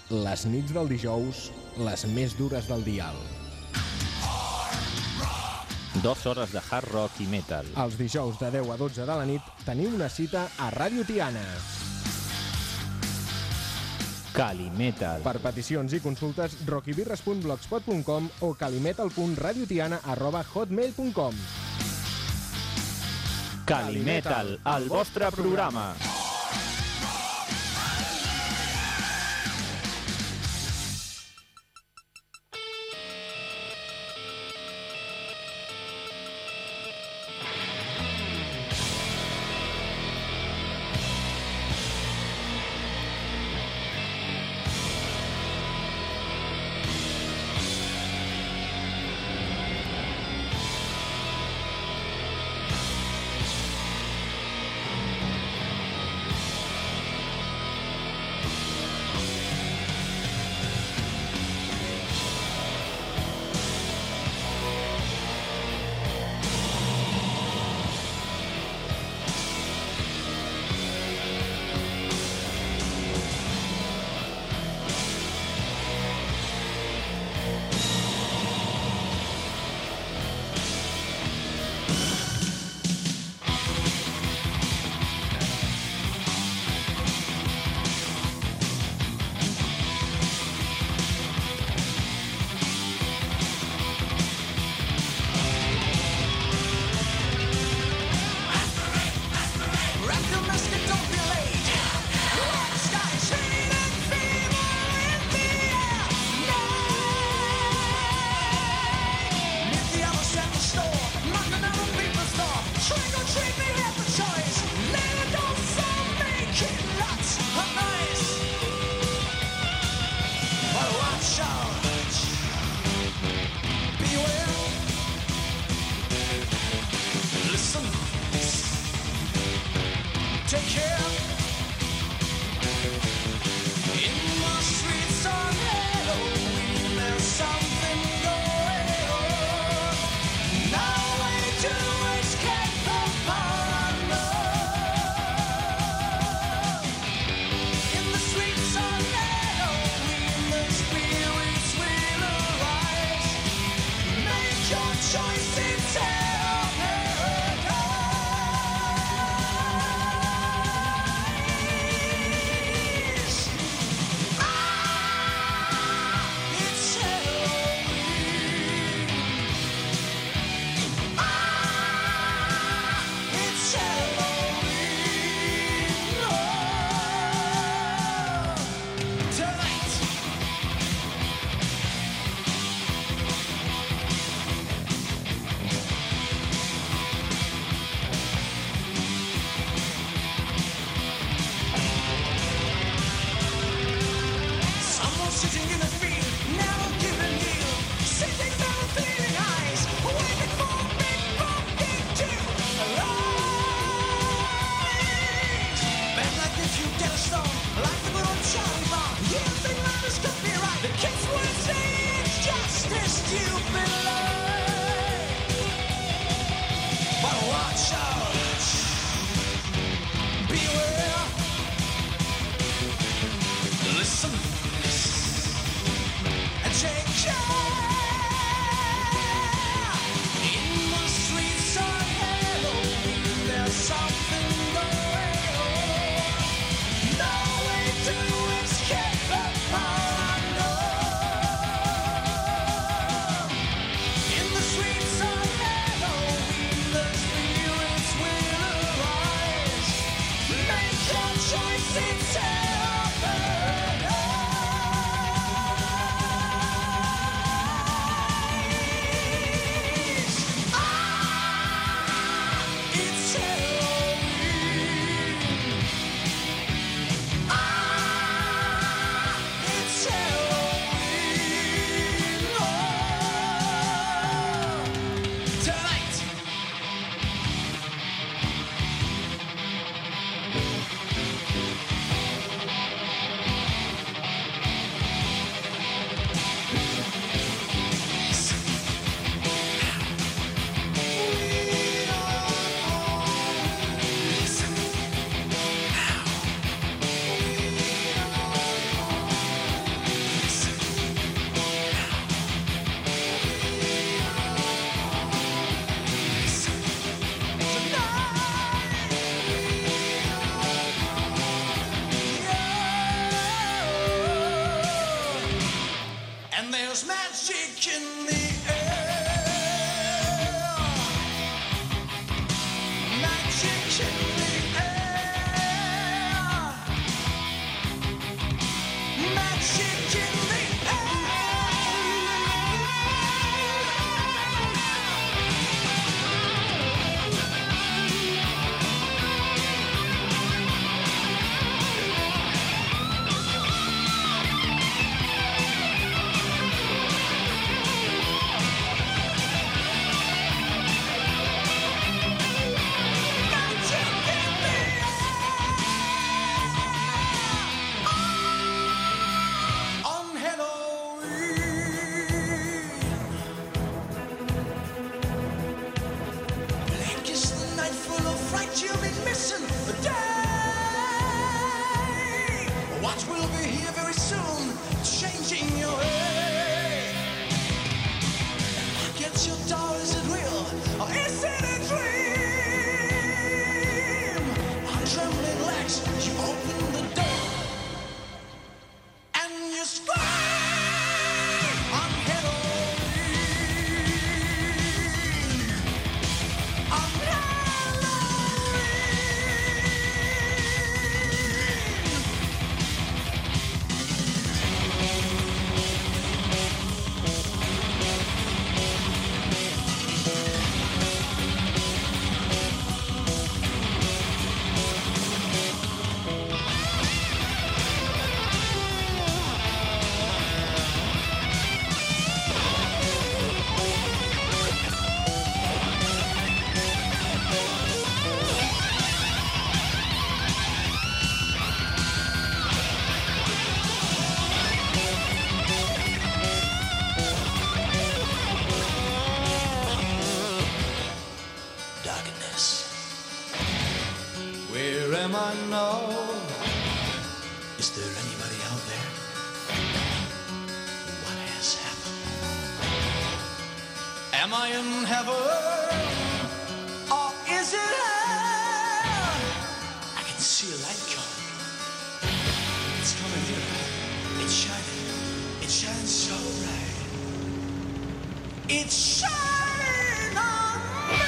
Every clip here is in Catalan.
Les nits del dijous, les més dures del dial. 2 hores de hard rock i metal. Els dijous de 10 a 12 de la nit teniu una cita a Ràdio Tiana. Calimetal. Per peticions i consultes, rockybirres.blogspot.com o calimetal.radiotiana@hotmail.com. Calimetal, el vostre programa. I know. Is there anybody out there? What has happened? Am I in heaven? Or is it hell? I can see a light coming. It's coming here. It's shining. It shines so bright. It's shining on me.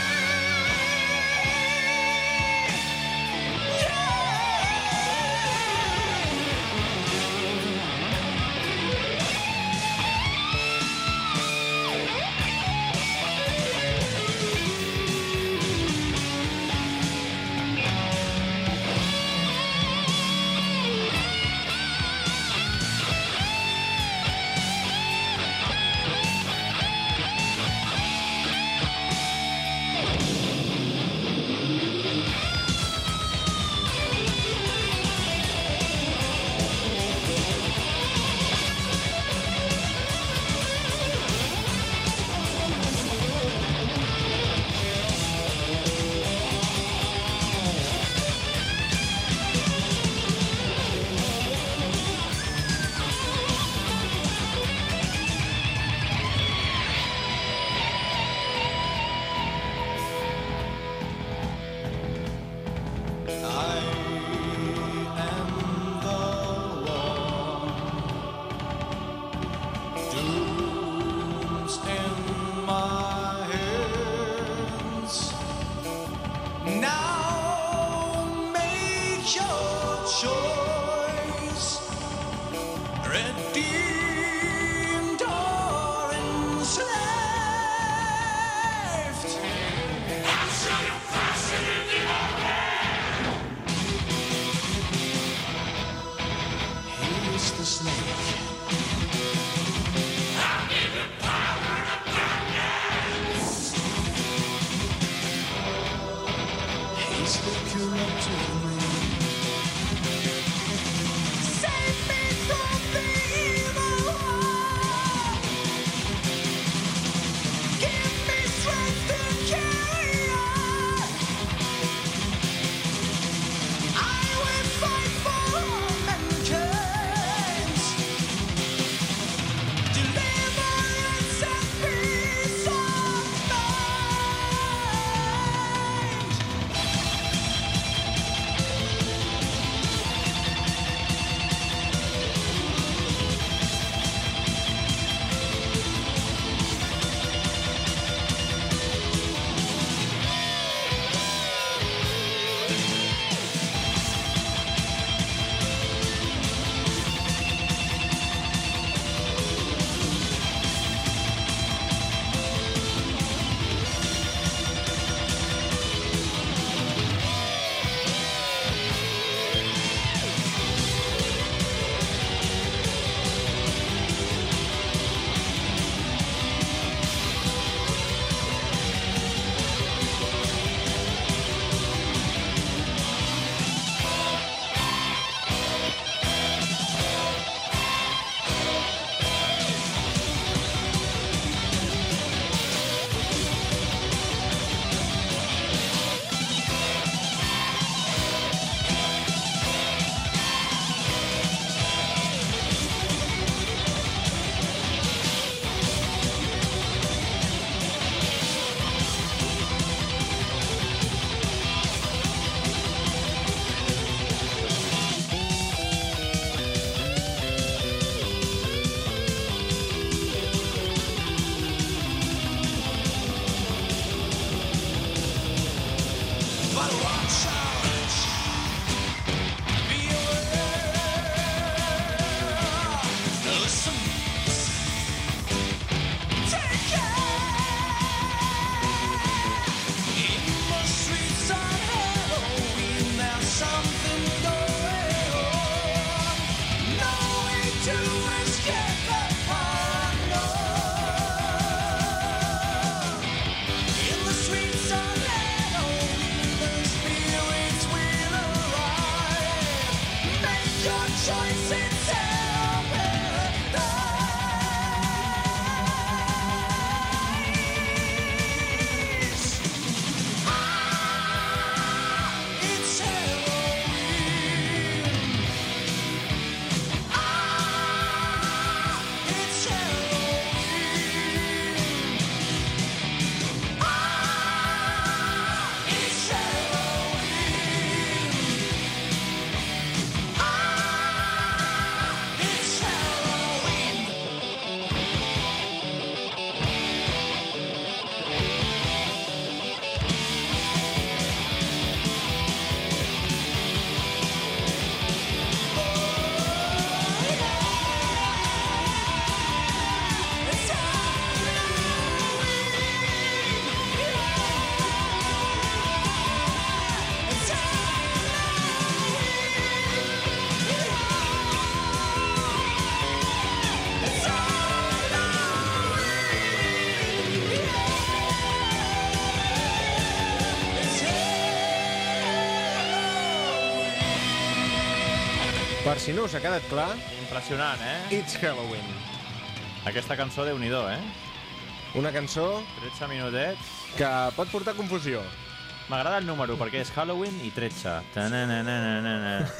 Per si no us ha quedat clar, Impressionant, It's Halloween. Aquesta cançó, Déu-n'hi-do, Una cançó 13 minutets. que pot portar confusió. M'agrada el número, perquè és Halloween i 13. Ta-na-na-na-na-na.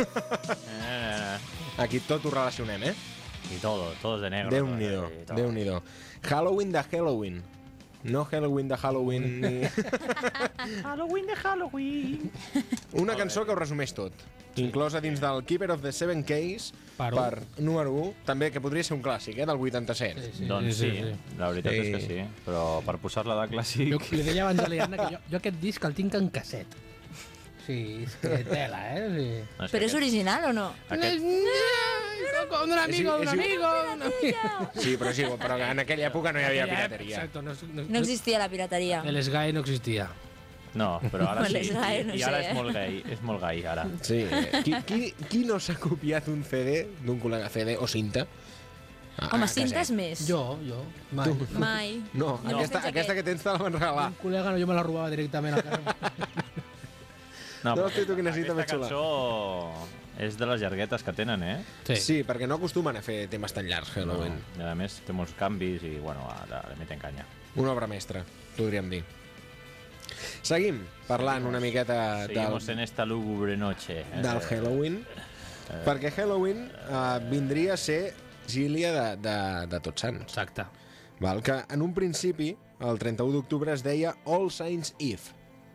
Aquí tot ho relacionem, Y todo es de negro. Déu-n'hi-do, Y todo. Déu-n'hi-do. Halloween de Halloween. No Halloween de Halloween ni... Halloween de Halloween. Una cançó que ho resumeix tot. Inclosa dins del Keeper of the Seven Keys, per número 1, també que podria ser un clàssic, del 87. Doncs sí, la veritat és que sí. Però per posar-la de clàssic... Jo li deia abans a l'Ianna que jo aquest disc el tinc en casset. Sí, és que tela, Sí. No, Però és original o no? Aquest... Un amigo, un amigo. Sí, però en aquella època no hi havia pirateria. Exacto, No existia la pirateria. El SGAE no existia. No, però ara sí. L'Sgae, no I ara sé, és molt gai. És molt gai, ara. Sí. Qui no s'ha copiat un CD d'un col·lega CD o cinta? Home, cintes més. Jo, mai. Mai. No, No. aquesta que tens te la van regalar. Un col·lega no, jo me la robava directament a casa. No, No, hosti, tu quina cita més aquesta xula. cançó és de les llarguetes que tenen, Sí, perquè no acostumen a fer temes tan llargs, Halloween. I a més té molts canvis i, bueno, le meten canya. Una obra mestra, podríem dir. Seguim parlant una miqueta Seguimos en esta lúgubre noche. del Halloween, perquè Halloween vindria a ser vigília de Tots Sants. Exacte. Val? Que en un principi, el 31 d'octubre, es deia All Saints Eve.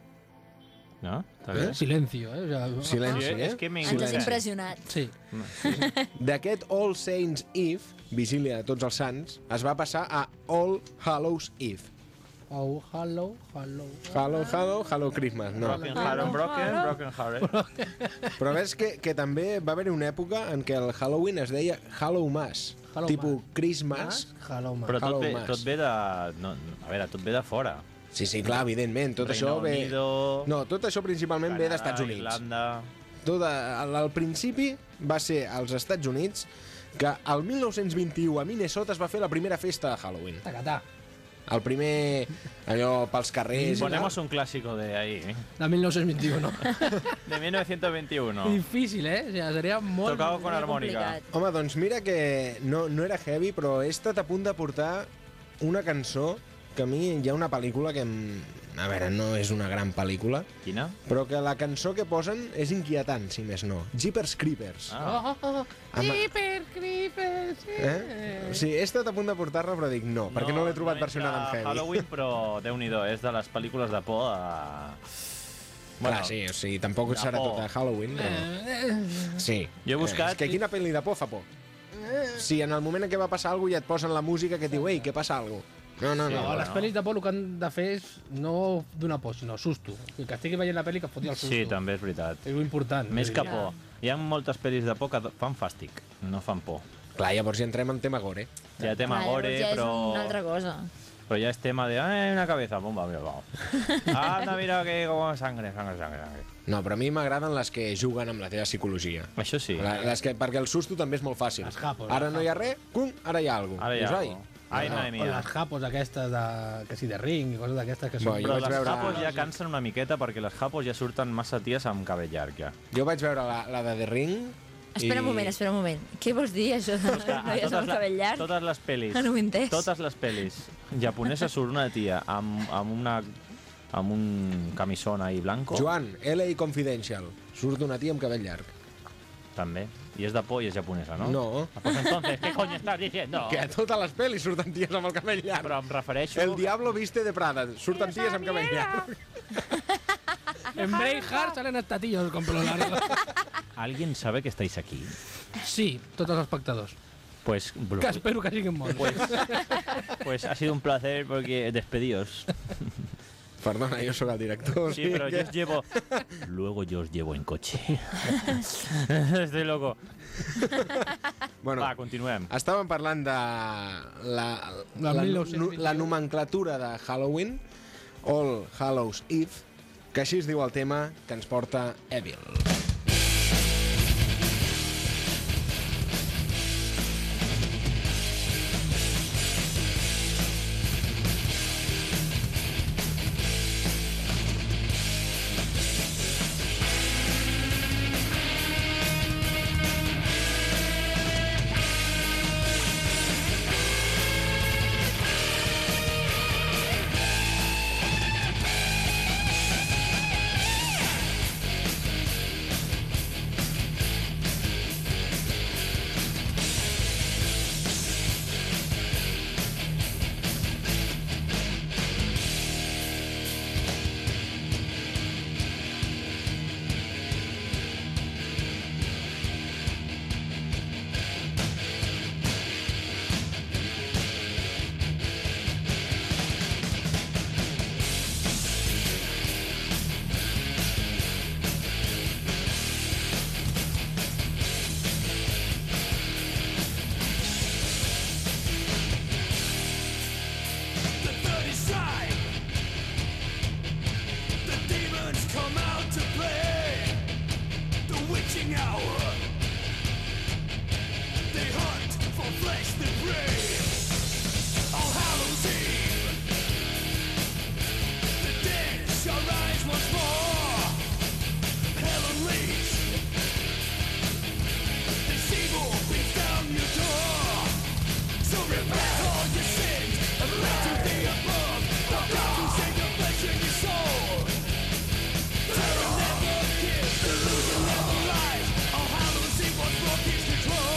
No? Està bé? Silencio, O sea, Silenci, Sí, és que Ens has Silenci. impressionat. Sí. D'aquest All Saints Eve, vigília de Tots els Sants, es va passar a All Hallows Eve. Oh, hello. Hello Christmas, no. Broken Heart. Però ves que també va haver una època en què el Halloween es deia Hallowmas, Hallow tipus Mass. Christmas. Hello, man. Però tot ve, Hallowmas. tot ve de... No, a veure, tot ve de fora. Sí, clar, evidentment, tot Reino això ve... Unido, No, tot això principalment ve d'Estats Units. Irlanda... Al principi va ser als Estats Units que el 1921 a Minnesota es va fer la primera festa de Halloween. Tacatà. El primer, allò, pels carrers... i Ponemos tal. un clásico de ahí, De 1921. de 1921. Difícil, O sea, seria molt... Tocado con Molt armònica. complicat. Home, doncs mira que no era heavy, però he estat a punt de portar una cançó que a mi hi ha una pel·lícula que... A veure, no és una gran pel·lícula, Quina? però que la cançó que posen és inquietant, si més no. Jeepers Creepers. Ah. Creepers. Sí, he estat a punt de portar-la, però dic no, perquè no l'he trobat versionada en entra heavy. Halloween, però Déu-n'hi-do, és de les pel·lícules de por Clar, sí, o sigui, tampoc de serà por. tot de Halloween, però... Sí. Jo he buscat... És que quina pel·li de por fa por? Si en el moment en què va passar alguna cosa ja et posen la música que et diu «Ei, què passa alguna cosa?» No, no, Sí, no. No, les pel·lis de por el que han de fer és no donar por, sinó susto. Que estigui veient la pel·li que foti el susto. Sí, també és veritat. És important. Més que Ja. por. Hi ha moltes pel·lis de por que fan fàstic, no fan por. Clar, llavors ja entrem en tema gore. Hi ha tema Clar, gore, llavors ja però... és una altra cosa. Però ja és tema de... una cabeza, bomba, mira, vamos. Anda, mira que com sangre. No, però a mi m'agraden les que juguen amb la teva psicologia. Això sí. Perquè el susto també és molt fàcil. Les japos, Ara les no hi ha res, ara hi ha alguna cosa. Ara hi ha Dius, algo. Ai, madre O mia. les japos aquestes de... que sí, de ring i coses d'aquestes que són... Bo, jo Però vaig les veure- japos ja cansen una miqueta perquè les japos ja surten massa ties amb cabell llarg, ja. Jo vaig veure la de The Ring... Espera un moment. Què vols dir, això de noies amb cabell llarg? Totes les pel·lis, No ho he entès. totes les pel·lis japoneses surt una tia amb un camisón ahí blanco. Joan, LA Confidential. Surt una tia amb cabell llarg. També. I és de por i és japonesa, no? No. Pues entonces, ¿qué coño estás diciendo? Que a totes les pel·lis surten ties amb el cabell llarg. Però em refereixo... El Diablo viste de Prada. Surten ties amb cabell llarg. En Braveheart salen estatillos con pelo largo. ¿Alguien sabe que estáis aquí? Sí, tots els espectadors. Pues, Que espero que siguin molts. pues ha sido un placer porque despedíos. Perdona, jo sóc el director. Sí, pero yo os llevo... Luego yo os llevo en coche. Estoy loco. Bueno, Va, continuem. estàvem parlant de Del 1921. la nomenclatura de Halloween, All Hallows Eve, que així es diu el tema que ens porta Evil. devour. They hunt for flesh that prey. All Hallows Eve, the dead shall rise once more. Hell unleashed, this evil beats down your door. So repent all your sins and pray to the above, for God to save your flesh and your soul. Terror never gives, delusion never lies. All Hallows Eve once more keeps control.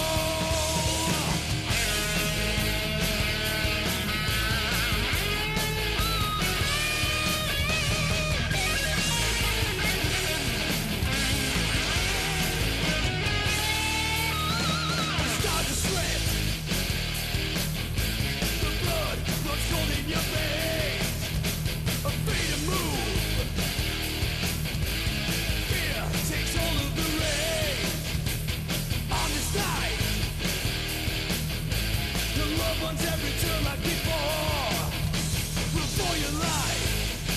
Start to sweat. The blood runs cold in your veins. Afraid to move. Fear takes hold of the reins. On this night, your loved ones have returned like before. Will for your life.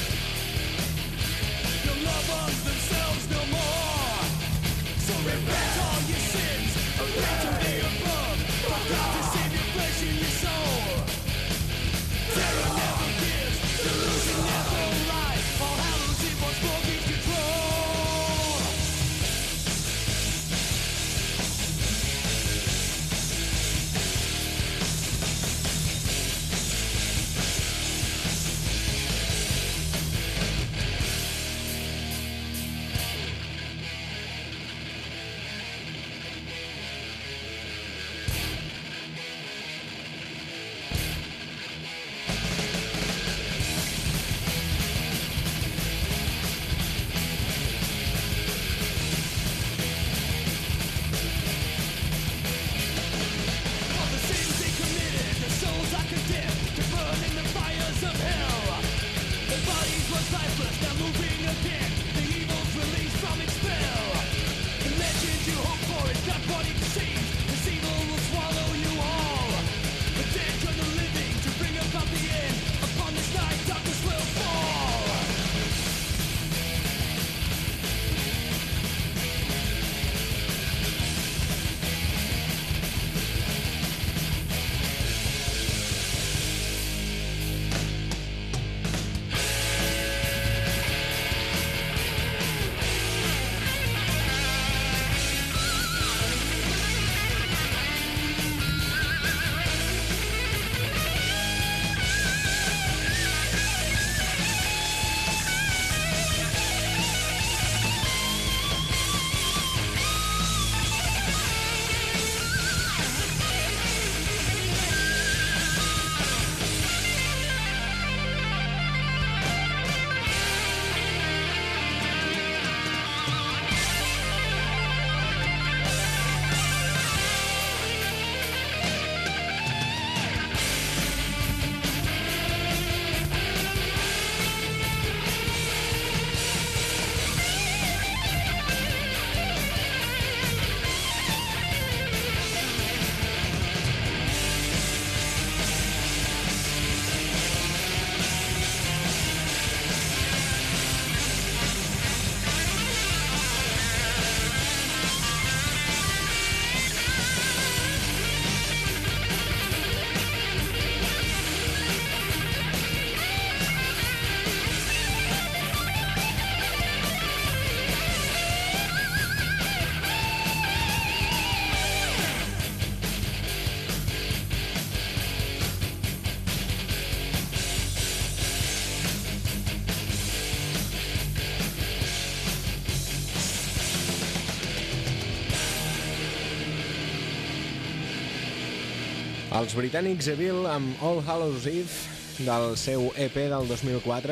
Your loved ones themselves no more. So repent all your sins, pray to the above, for God to save your flesh and your soul. Terror never gives, delusion never lies. All Hallows Eve once more keeps control. All the sins they committed, their souls are condemned to burn in the fires of hell. Their bodies once lifeless, now moving again. The evil's released from its spell. The legend you hope for is not what it seems. This evil will swallow you all. The dead turn the living to bring about the end. Upon this night, darkness will fall. Els britànics Evil amb All Hallows Eve del seu EP del 2004.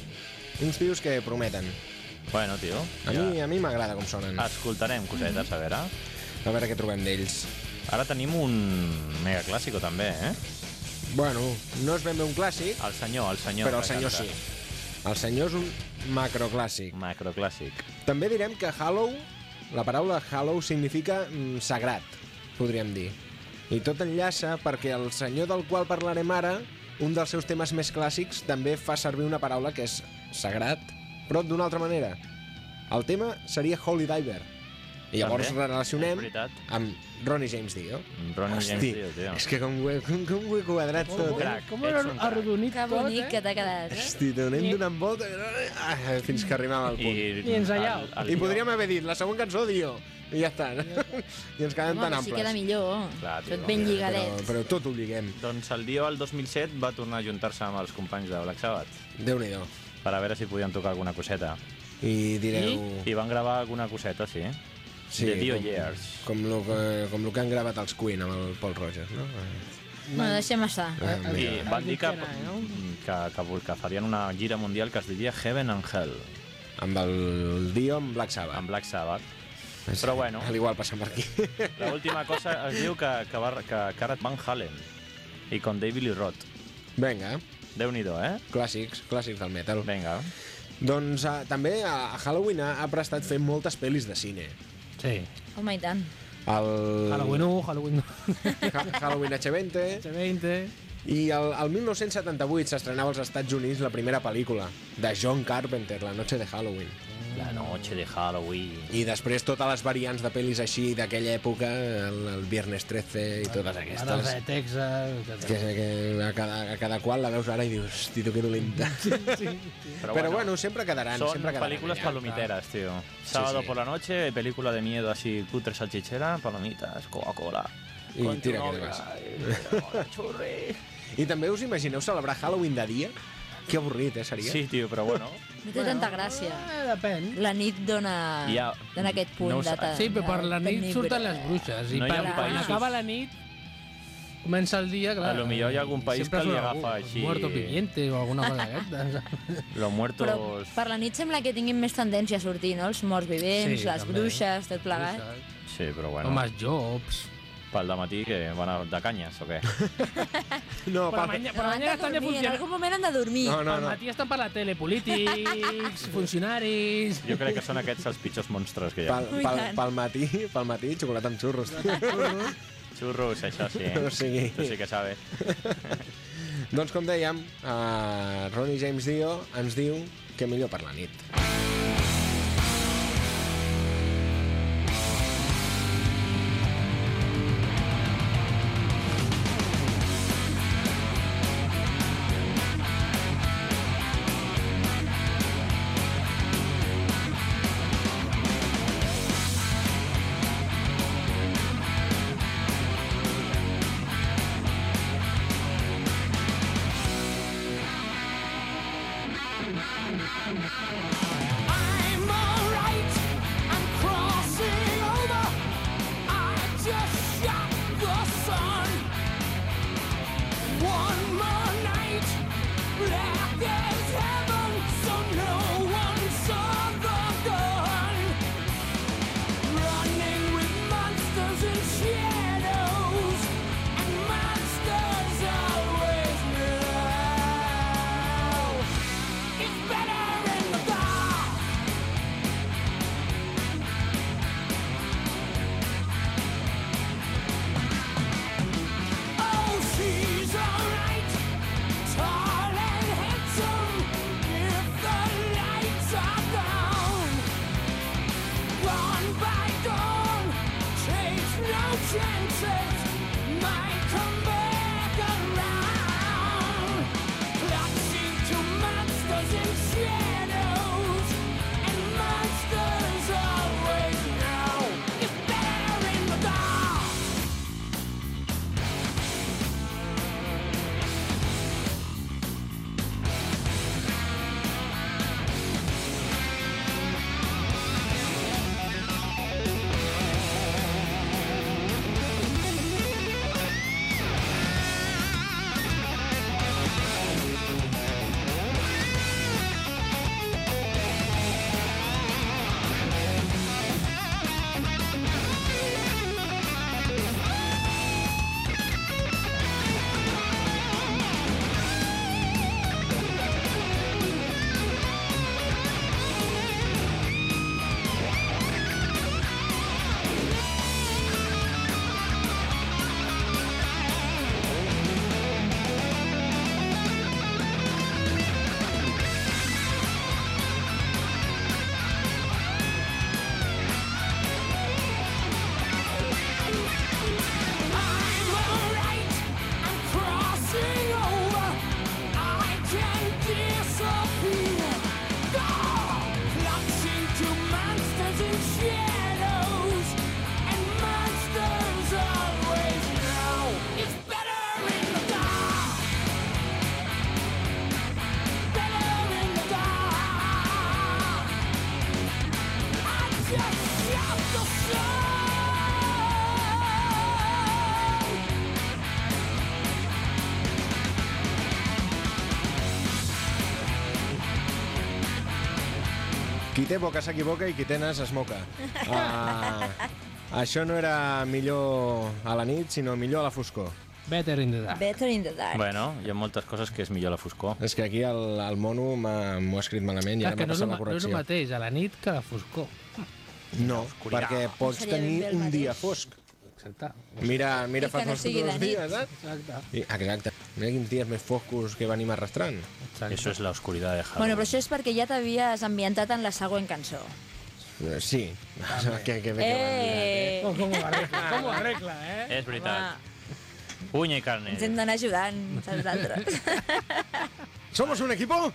Uns tios que prometen. Bueno, tio. A mi m'agrada com sonen. Escoltarem cosetes, a veure. A veure què trobem d'ells. Ara tenim un mega clàssico també, eh? Bueno, no és ben bé un clàssic, El senyor. però el senyor sí. El senyor és un macroclàssic. Macroclàssic. També direm que Hallow, la paraula Hallow significa sagrat, podríem dir. I tot enllaça perquè el senyor del qual parlarem ara, un dels seus temes més clàssics, també fa servir una paraula que és sagrat, però d'una altra manera. El tema seria Holy Diver, I llavors També, relacionem és veritat. amb Ronnie James Dio. Ronnie James Dio, tio. És que com ho he quadrat tot, crac. Com Ets era un crac. arrodonit Que tot, bonic que t'ha quedat, eh? Hosti, t'anem donant volta fins que arribem al punt. I ensaiau. I podríem haver dit la següent cançó, Dio. I ja està. I ens quedem Home, tan però sí queda amples. millor. Clar, tio. Tot ben lligadet. Però tot ho lliguem. Doncs el Dio, el 2007, va tornar a juntar-se amb els companys de Black Sabbath Déu-n'hi-do. per a veure si podien tocar alguna coseta. I direu... I van gravar alguna coseta, sí. The Dio Years. Com lo que han gravat els Queen amb el Paul Rogers, no? Bueno, deixem estar. I van dir no? que farien una gira mundial que es diria Heaven and Hell, Amb el Dio amb Black Sabbath. amb Black Sabbath. Però bueno, Al igual passa per aquí. l'última cosa es diu que Gareth Van Halen i con David Lee Roth. Vinga, Déu-n'hi-do, eh? clàssics del metal. Vinga. Doncs també a Halloween ha prestat fent moltes pel·lis de cine. Sí. Home, i tant. Halloween 1, Halloween 2, Halloween H20. H20... I el 1978 s'estrenava als Estats Units la primera pel·lícula de John Carpenter, La noche de Halloween. La noche de Halloween. I després totes les variants de pel·lis així d'aquella època, el Viernes 13 i totes Ara aquestes, de Texas... que a cada qual la veus ara i dius, hosti, tu que dolenta. Però bueno, sempre quedaran. Son sempre quedaran películas allà. palomiteras, tío. Sábado sí. por la noche, película de miedo así, cutre salchichera, palomitas, Coca-Cola. I Con tu tira que novia, te vas. churri. I també us imagineu celebrar Halloween de dia? Que avorrit, seria? Sí, tío, però bueno. No té tanta gràcia. Depèn. La nit dona aquest punt no ho de... sé. Sí, però per la nit surten les bruixes. I No hi ha quan països- acaba la nit, comença el dia, clar. A lo millor hi ha algun país sempre que li surt agafa algú, així- Muerto viviente o alguna cosa d'aquesta. Los muertos... Però per la nit sembla que tinguin més tendència a sortir, no? Els morts vivents, Sí, les també. bruixes, tot plegat. Sí, però bueno. Home, els Jobs. Pel dematí que van de canyes, o què? No, Per la pel... mañana, Però han de estan de dormir, en funcionar. algun moment han de dormir. No, Al matí estan per la tele, polítics, funcionaris... Jo crec que són aquests els pitjors monstres que hi ha. I tant. Pel matí, xocolata amb xurros. Xurros, això sí. O sigui... Tu sí que sabes. Doncs com dèiem, Ronnie James Dio ens diu que millor per la nit. I'm alright, I'm crossing over. I just shot the sun. One more night, black as heaven, so no one saw the gun. Running with monsters and shadows, and monsters always know it's better in the dark. Oh, she's alright, tall and handsome, if the lights are gone. Gone by dawn, takes no chances, might come back around. Clutching to monsters and shadows, and monsters always know it's better in the dark. Qui té boca s'equivoca i qui té nas es moca. Això no era millor a la nit, sinó millor a la foscor. Better in the dark. Better in the dark. Bueno, hi ha moltes coses que és millor a la foscor. És que aquí el mono m'ho ha escrit malament i Clar, ara que m'ha no és passat la el correcció. mateix a la nit que a la foscor. No, perquè pots Seria ben tenir bé el un mateix. dia fosc. Exacte. Mira I fa que no dos sigui de nit. dies, saps? Exacte. Exacte. Mira quins dies més foscos que venim arrastrant. Eso es la oscuridad de Halloween. Bueno, però això és perquè ja t'havies ambientat en la següent cançó. Sí. Que bé que Com ho arregla, com ho arregla, És veritat. Puny i carne. Ens hem d'anar ajudant, saps d'altres. ¿Somos un equipo?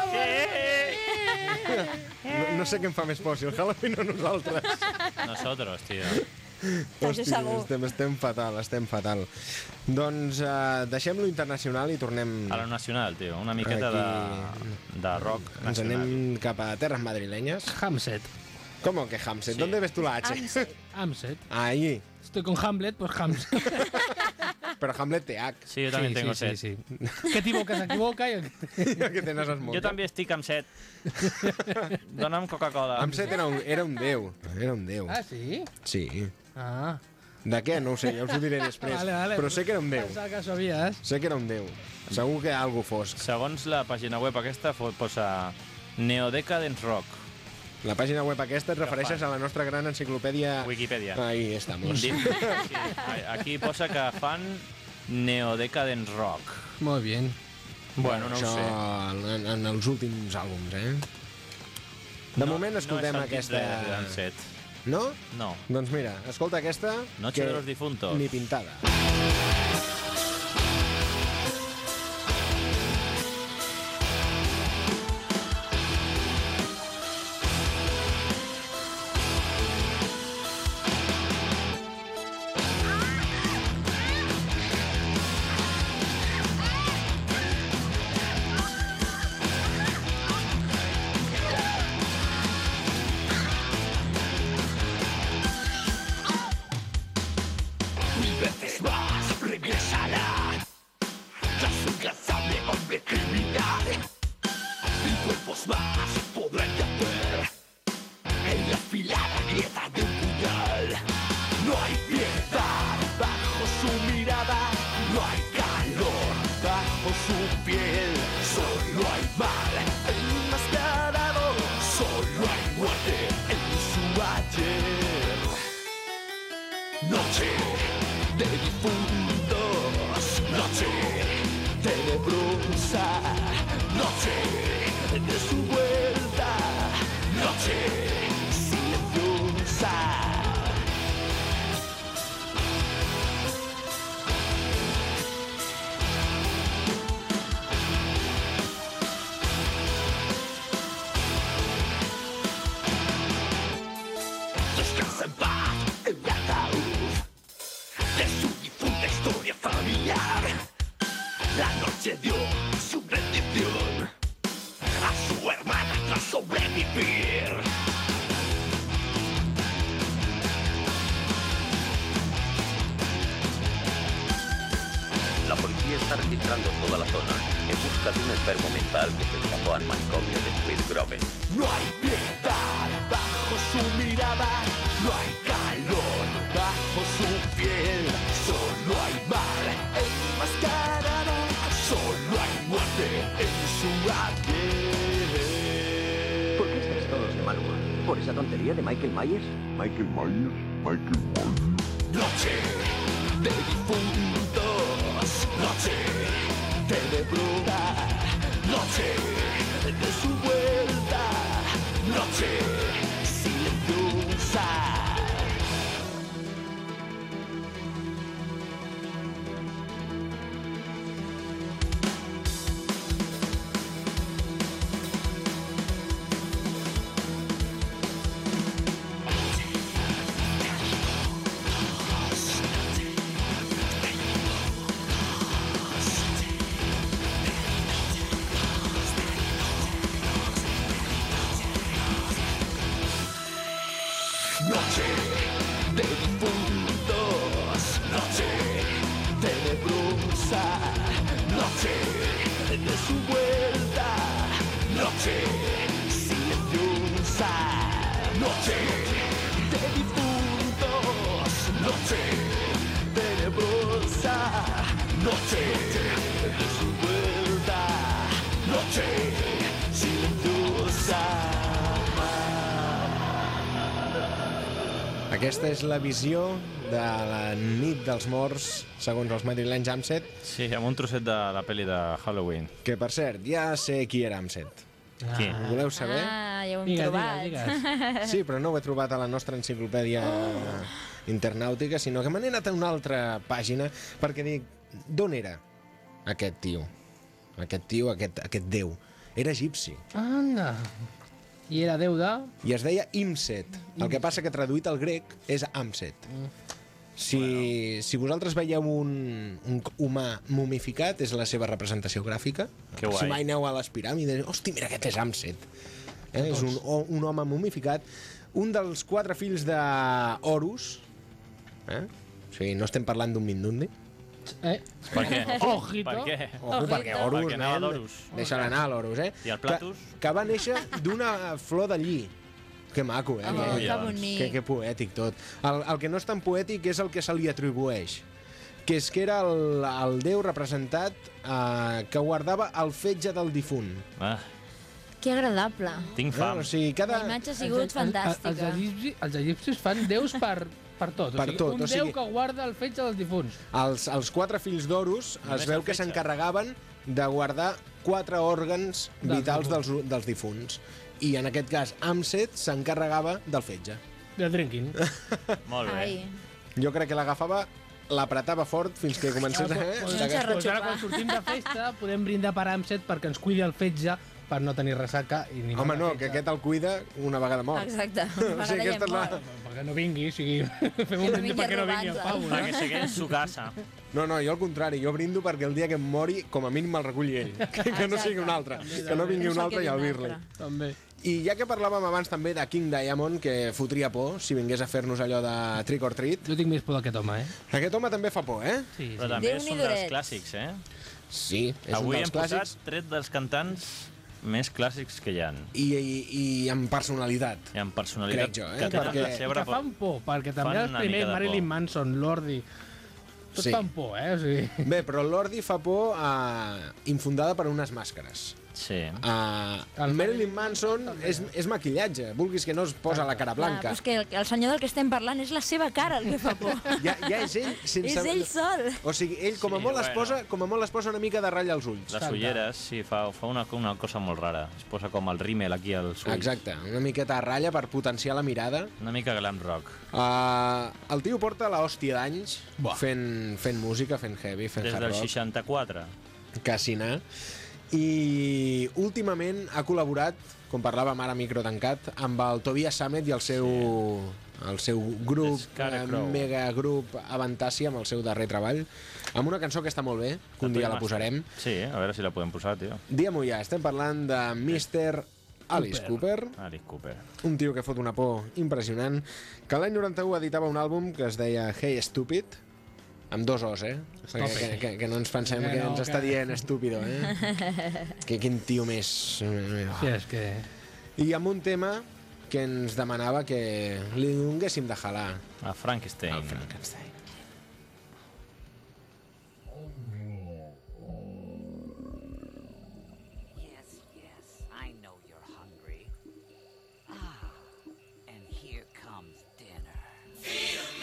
No sé què em fa més por, si el Halloween o nosaltres. Nosotros, tío. Això segur. Estem fatal. Doncs deixem lo internacional i tornem... A lo nacional, tío. Una miqueta de rock Ens nacional. anem cap a terres madrileñas. Hamset. ¿Cómo que Hamset? Sí. ¿Dónde ves tú la H? Hamset. Ahí. Estoy con Hamlet, pues Hamset. Pero Hamlet té H. Sí, yo también tengo set. Sí. Que t'equivoca, s'equivoca. Que tens les Jo també estic amb set. Dóna'm Coca-Cola. Hamset era un déu. Era un déu. Ah, sí? Sí. Ah. De què? No ho sé, ja us ho diré després. Vale. Però sé que era un déu. Pensava que ho sabies. Sé que era un déu. Segur que hi ha algú fosc. Segons la pàgina web aquesta, posa Neodecadence Rock. La pàgina web aquesta et refereixes a la nostra gran enciclopèdia... Wikipedia. Ahí estamos. Sí, aquí posa que fan Neodecadence Rock. Molt bien. Bueno, no ho sé. Això en els últims àlbums, eh? De moment escoltem no he sentit aquesta... res d'en set. No? No. Doncs mira, escolta aquesta... Noche de los difuntos. Ni pintada. Mil veces más regresará tras un incansable hombre criminal. Mil cuerpos más podrán yacer en la afilada grieta de un puñal. No hay piedad bajo su mirada, no hay calor bajo su piel. Solo hay mal enmascarado, solo hay muerte en su ayer. Noche de difuntos, noche tenebrosa, noche de su vuelta, noche silenciosa. Descansa en paz el ataúd de su difunta historia familiar. La noche dio su bendición a su hermana tras sobrevivir. La policía está registrando toda la zona en busca de un enfermo mental que se escapó al manicomio de Smith Grove. No hay piedad bajo su mirada, no hay calor bajo su piel. Solo hay mal enmascarado, solo hay muerte en su ayer. ¿Por qué estáis todos de mal humor? ¿Por esa tontería de Michael Myers? Noche de difuntos, noche tenebrosa, noche de su vuelta, noche silenciosa. Noche tenebrosa, noche de su vuelta, noche silenciosa. Aquesta és la visió de la nit dels morts, segons els Maryland Amset, Sí, amb un trosset de la pel·li de Halloween. que, per cert, ja sé qui era Amset. Qui? Ho voleu saber? Ah, ja ho hem Digues, trobat. digues. Sí, però no ho he trobat a la nostra enciclopèdia internàutica, sinó que me n'he anat a una altra pàgina perquè dic, d'on era aquest tio? Aquest déu. Era egipci. Anda. I era déu de... I es deia Imset. El que passa que traduït al grec és Amset. Si vosaltres veieu un humà mumificat, és la seva representació gràfica. Que guai. Si mai aneu a les piràmides, hosti, mira, aquest és Amset. És un home mumificat. Un dels 4 fills d'Horus. O sigui, no estem parlant d'un Mindundi. Per què? Ojito. Per què? Ojo, perquè Horus, Perquè anava nen, d'Horus. deixa-la anar, l'Horus, I el Platus? Que va néixer d'una flor de lli. Que maco, Oh, que que bonic. que poètic tot. El que no és tan poètic és el que se li atribueix, que és que era el déu representat que guardava el fetge del difunt. Ah, Que agradable. tinc fam. O sigui, La imatge ha sigut fantàstica. Els egipcis fan déus per tot. Per tot, Un o sigui- déu que guarda el fetge dels difunts. Els 4 fills d'Horus Només es veu el que fetge. s'encarregaven de guardar 4 òrgans vitals dels difunts. I en aquest cas, Amset s'encarregava del fetge. Del drinking. Molt bé. Ai, Jo crec que l'agafava, l'apretava fort fins que comencés a... Comença a Doncs ara, retxupar. quan sortim de festa, podem brindar per Amset perquè ens cuidi el fetge per no tenir ressaca i ni Home, mala no, fetge. que aquest el cuida una vegada mort. exacte. O sigui, aquesta és la... Perquè no vingui, o sigui, fem un no brindis vingui perquè no vingui el robant-la. pavo. Perquè segueix su casa. No, jo al contrari, jo brindo perquè el dia que em mori, com a mínim me'l reculli ell. Que no sigui un altre, que no vingui un altre i el vir-li. També. I ja que parlàvem abans també de King Diamond, que fotria por si vingués a fer-nos allò de Trick or Treat, Jo tinc més por d'aquest home, aquest home també fa por, eh? Sí, Però sí. també és Déu-n'hi un dels durets. clàssics, eh? Sí, és Avui un hem dels posat clàssics tret dels cantants més clàssics que hi ha. i amb personalitat. I amb personalitat Crec jo, que tenen perquè- la seva... Que fan por, perquè també Fan els una primers, mica de Marilyn por. Manson, Lordi, tots Sí. fan por, O sigui... Bé, però l'Ordi fa por infundada per unes màscares. Sí. El Marilyn Manson és maquillatge, vulguis que no es posa la cara Clar, blanca. però és que el senyor del que estem parlant és la seva cara el que fa por. Ja és ell sense... És ell sol. O sigui, ell com a Sí, molt bueno. es posa una mica de ratlla als ulls. Les ulleres, sí, fa una cosa molt rara. Es posa com el rímel aquí als ulls. Exacte, una miqueta de ratlla per potenciar la mirada. Una mica glam rock. El tio porta l'hòstia d'anys fent música, fent heavy, fent Des hard del rock. 64. Quasi anar. I últimament ha col·laborat, com parlàvem ara micro tancat, amb el Tobias Sammet i el seu grup, Scarecrow. megagrup Avantasia, amb el seu darrer treball, amb una cançó que està molt bé, que un dia la posarem. Sí, a veure si la podem posar, tio. Diguem-ho ja, estem parlant de Mr. Alice Cooper, Alice Cooper. un tio que fot una por impressionant, que l'any 91 editava un àlbum que es deia Hey Stupid, amb 2 O's, que no ens pensem que ens està dient estúpido, que quin tio més... Sí, és que... I amb un tema que ens demanava que li donguéssim de jalar A Frankenstein. al Frankenstein. Yes, I know you're hungry. Ah, and here comes dinner.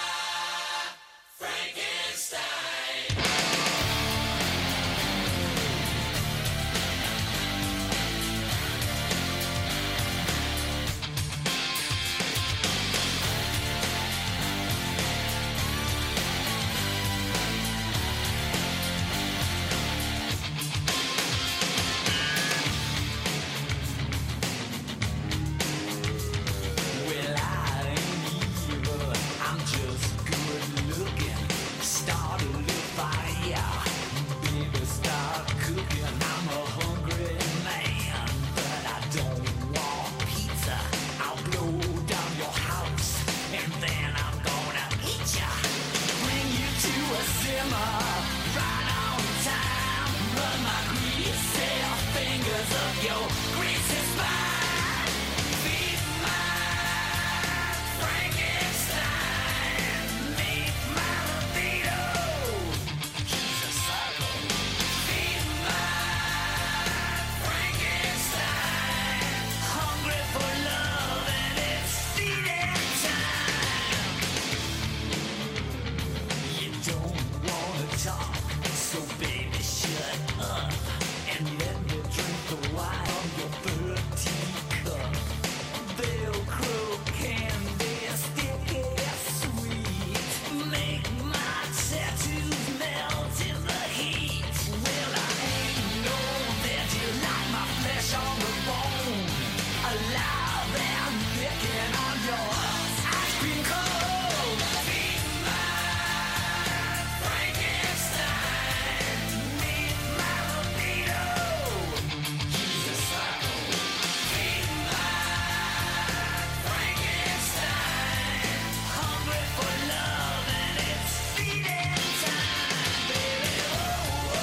Well, I ain't evil, I'm just good looking. Start a little fire, baby, start cooking. I'm a hungry man, but I don't want pizza. I'll blow down your house, and then I'm gonna eat ya. Bring you to a simmer, right on time. Run my greasy fingers up your greasy spine. Feed my Frankenstein, me talk, so baby shut up and let me drink the wine on your third teacup. Velcro candy, sticky sweet, make my tattoos melt in the heat. Well, I ain't know that you like my flesh on the bone, alive and licking on your ice cream cone. Be my Frankenstein, meet my libido. He's a psycho. Be my Frankenstein, hungry for love and it's feeding time, baby. Oh,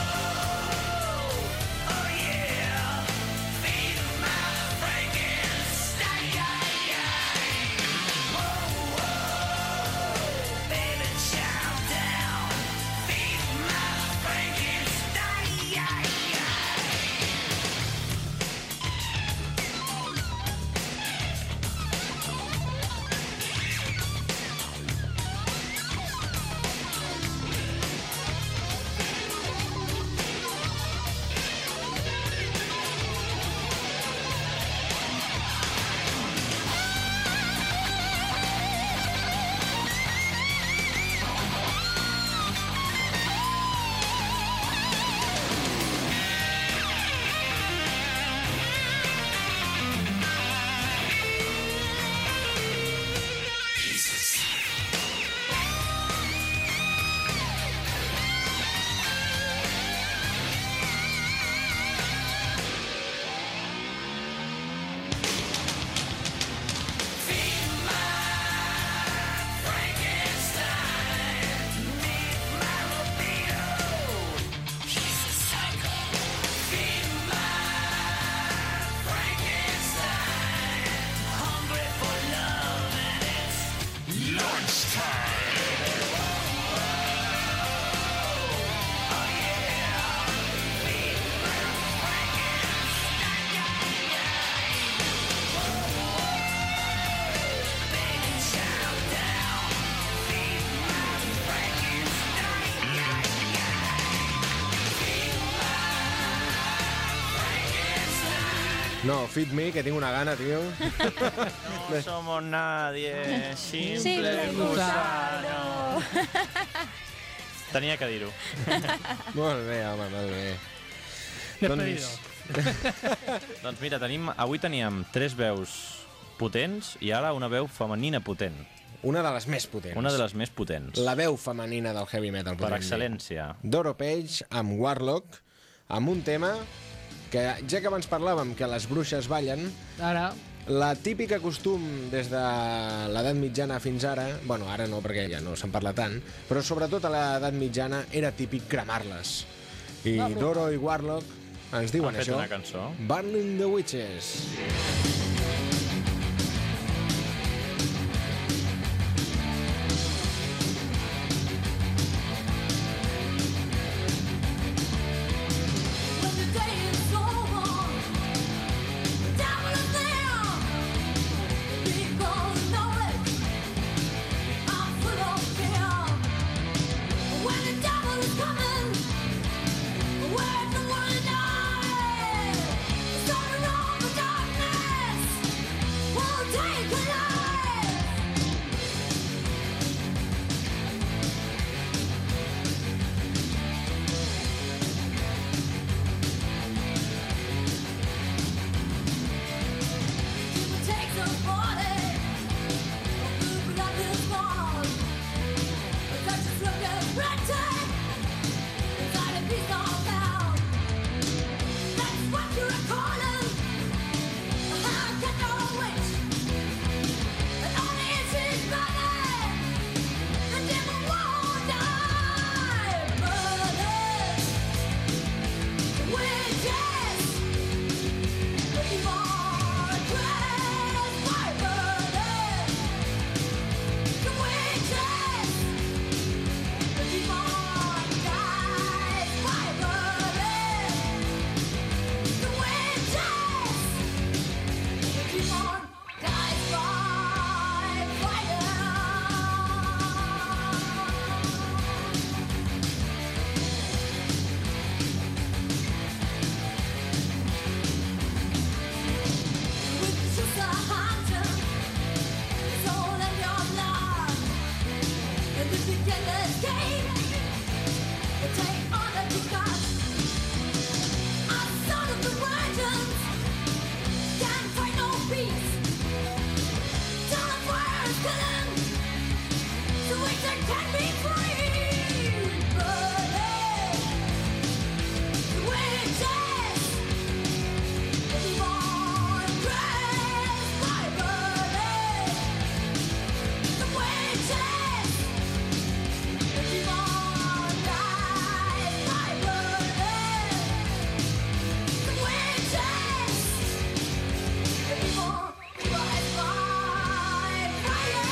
oh, oh yeah. Feed my Frankenstein. Oh, oh, baby, chow down. Feed my Frankenstein. No, Feed Me, que tinc una gana, tio. No somos nadie, simple Simple gusano. Tenia que dir-ho. Molt bé, home, molt bé. Despedido. Doncs mira, avui teníem 3 veus potents i ara una veu femenina potent. Una de les més potents. Una de les més potents. La veu femenina del heavy metal. Per podem dir. excel·lència. Doro Page amb Warlock, amb un tema que, ja que abans parlàvem que les bruixes ballen, Ara, la típica costum des de l'edat mitjana fins ara, bueno, ara no perquè ja no se'n parla tant, però sobretot a l'edat mitjana era típic cremar-les. I Doro i Warlock ens diuen Han fet això. una cançó. Burning the Witches. When the day is over, the devil is there. Because know it, I'm full of fear. When the devil is coming, where's the one and I? Starting over darkness. in this ridiculous game. You take all that you got. I'm son of the virgins. Can't find no peace. Till the fire is killing. So winter can be free. Burning. The witches. The demon dressed by burning. The witches. The demon dies by burning. The witches. The demon dies by fire.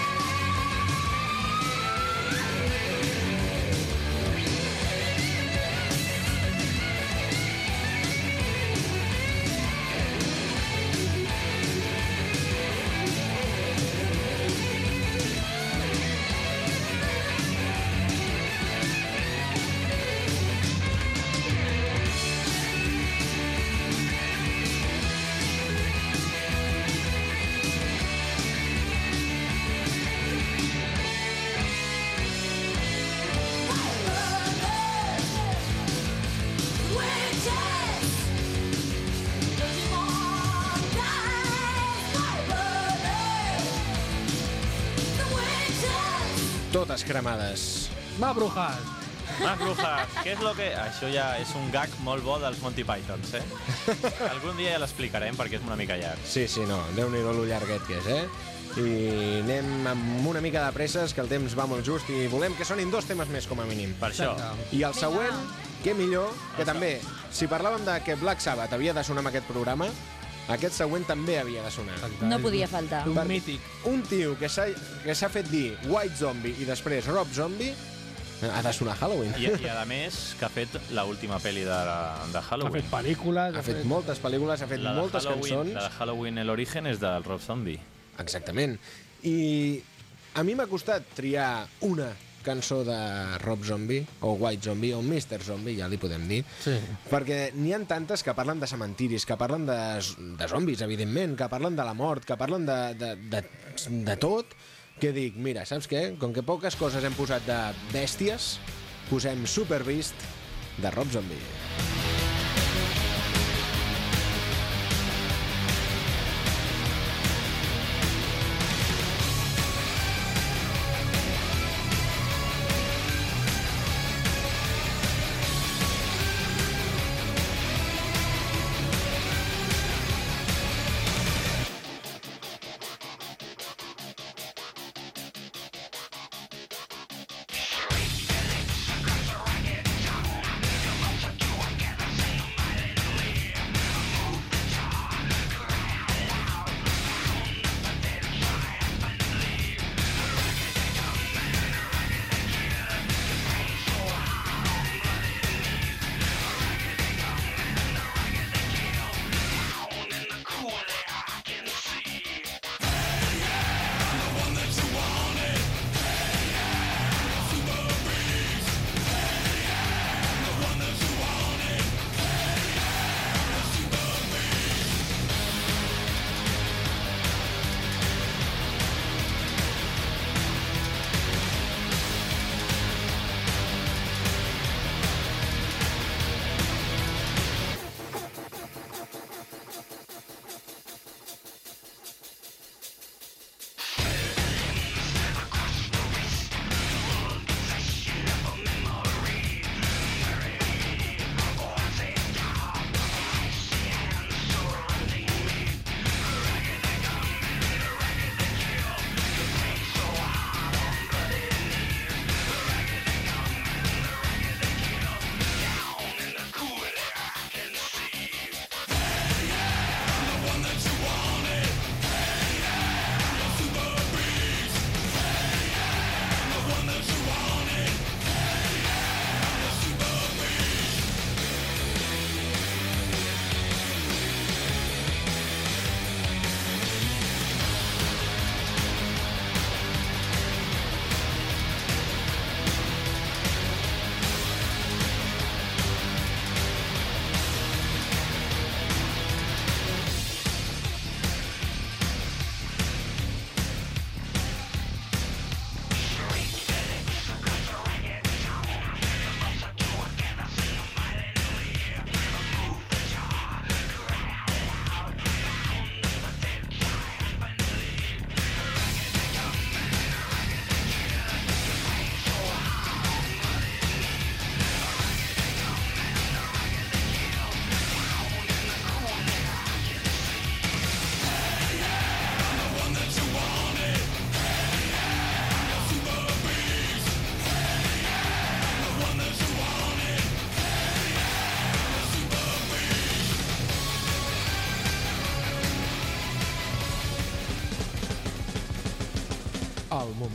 Totes cremades. Va, brujas! Ah, brujas, què és lo que... Això ja és un gag molt bo dels Monty Pythons, eh? Algun dia ja l'explicarem perquè és una mica llarg. Sí, no, Déu-n'hi-do lo llarguet que és, I anem amb una mica de presses, que el temps va molt just i volem que sonin 2 temes més, com a mínim. Per això. I el següent, què millor, que també, si parlàvem de que Black Sabbath havia de sonar amb aquest programa, aquest següent també havia de sonar. No podia faltar. Un mític. Un tio que s'ha fet dir White Zombie i després Rob Zombie ha de sonar Halloween. I a més, que ha fet l'última pel·li de Ha Halloween. fet pel·lícules... Ha fet moltes pel·lícules, ha fet La de moltes Halloween, cançons. la de Halloween, el origen és del Rob Zombie. Exactament. I a mi m'ha costat triar una cançó de Rob Zombie, o White Zombie, o Mr. Zombie, ja li podem dir, Sí. perquè n'hi ha tantes que parlen de cementiris, que parlen de zombis, evidentment, que parlen de la mort, que parlen de tot, que dic, mira, saps què? Com que poques coses hem posat de bèsties, posem Super Beast de Rob Zombie.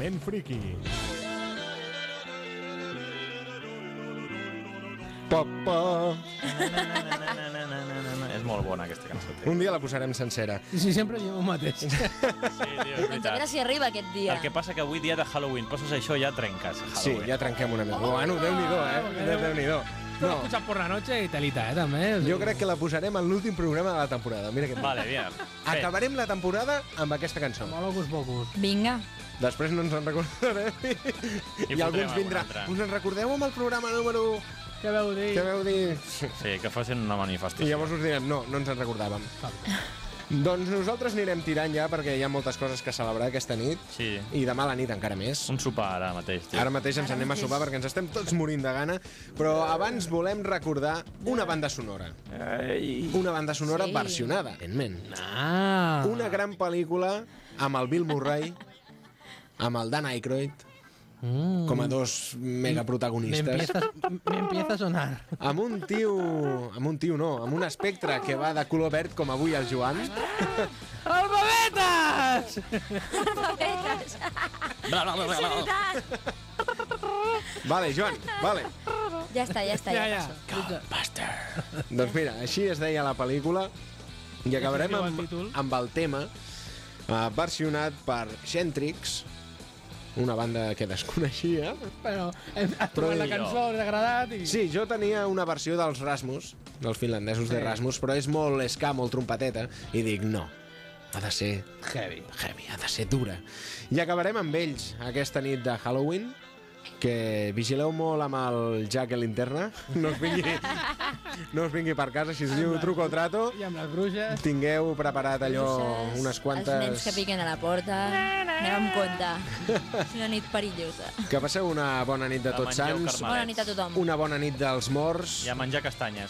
Moment friki. Papa. És molt bona aquesta cançó. Un dia la posarem sencera. Sí, sempre diu el mateix. Sí, tio, és Doncs a veure veritat. si arriba aquest dia. El que passa que avui dia de Halloween poses això ja trenques Sí, Halloween. ja trenquem una mica. Bueno, Déu-n'hi-do, Déu-n'hi-do. No. No, Escuchar por la noche i telita, també. jo crec que la posarem en l'últim programa de la temporada. Mira que Vale, bien. Fet. acabarem la temporada amb aquesta cançó. Molt ocus pocus. Vinga. Després no ens en recordarem. I alguns fotrem vindrà. algun altre. Us en recordeu amb el programa número... Què veu dir? Què veu dir? Sí, que facin una I manifestació. llavors us direm, no ens en recordàvem. Doncs nosaltres anirem tirant ja perquè hi ha moltes coses que celebrar aquesta nit Sí, i demà a la nit encara més. un sopar ara mateix, tio. Ara mateix ens Ara anem a mateix. sopar perquè ens estem tots morint de gana, però abans volem recordar una banda sonora. Una banda sonora Sí. versionada, en ment. Ah. Una gran pel·lícula amb el Bill Murray, amb el Dan Aykroyd, com a dos megaprotagonistes. Me empieza a sonar. Amb un tio no, amb un espectre que va de color verd com avui el Joan. Alfabetes! Alfabetes. És veritat. Vale, Joan, vale. Ja està, ja Ja. passo. Doncs mira, així es deia la pel·lícula i acabarem diu el títol? amb el tema versionat per Gentrix, una banda que desconeixia. Però has trobat la cançó, t'ha agradat i... Sí, jo tenia una versió dels Rasmus, dels finlandesos de Rasmus, però és molt ska, molt trompeteta, i dic, no, ha de ser Heavy. ha de ser dura. I acabarem amb ells aquesta nit de Halloween, que vigileu molt amb el Jack a linterna, no us vingui per casa, si es diu truco o trato, I amb les bruixes... tingueu preparat allò Bruixes, unes Els nens quantes... que piquen a la porta. Anem amb compte. És una nit perillosa. Que passeu una bona nit de Que Tots mengeu Sants, carmelets. Bona nit a tothom. una bona nit dels morts, I a menjar castanyes.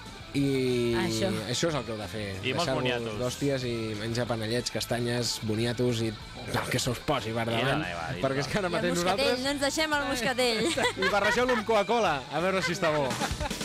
i Això. això és el que heu de fer. I molts Deixar-vos boniatos. d'hòsties i menjar panellets, castanyes, boniatos i el que se us posi per davant. I Perquè és que ara I el mateix moscatell, nosaltres... no ens deixem el moscatell. I barregeu-lo amb Coca-Cola, a veure si està bo.